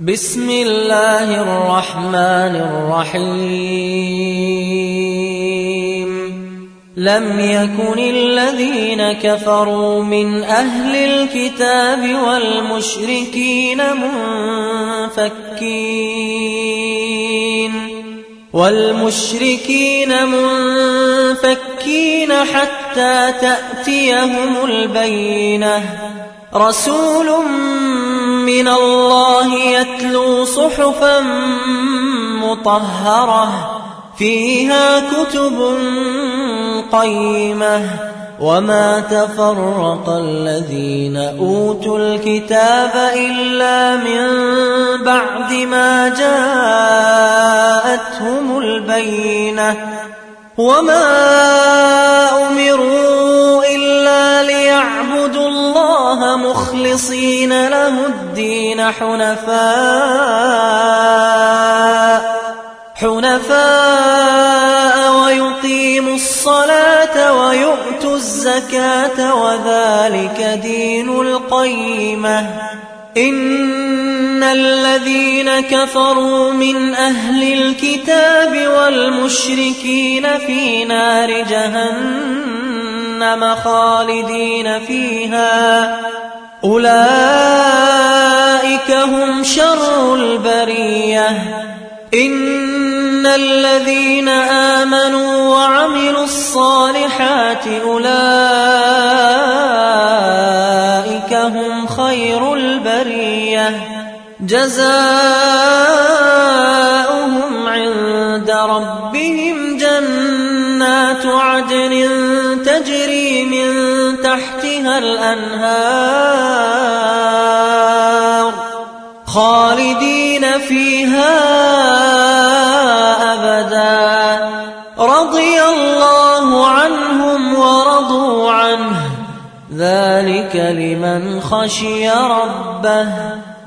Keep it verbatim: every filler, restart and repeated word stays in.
بسم الله الرحمن الرحيم لم يكن الذين كفروا من أهل الكتاب والمشركين منفكين والمشركين منفكين حتى تأتيهم البينة رسول من الله يتلو صحفا مطهرة فيها كتب قيمة وما تفرق الذين أوتوا الكتاب إلا من بعد ما جاءتهم البينة وما أمروا إلا ليعبدوا الله مخلصين له الدين حنفاء حنفاء ويقيموا الصلاة ويؤتوا الزكاة وذلك دين القيمة إن الذين كفروا من أهل الكتاب والمشركين في نار جهنم خالدين فيها أولئك هم شر البرية إن الذين آمنوا وعملوا الصالحات أولئك هم خير البرية جزاؤهم عند ربهم جنات عدن تجري من تحتها الأنهار خالدين فيها أبدا رضي الله عنهم ورضوا عنه ذلك لمن خشي ربه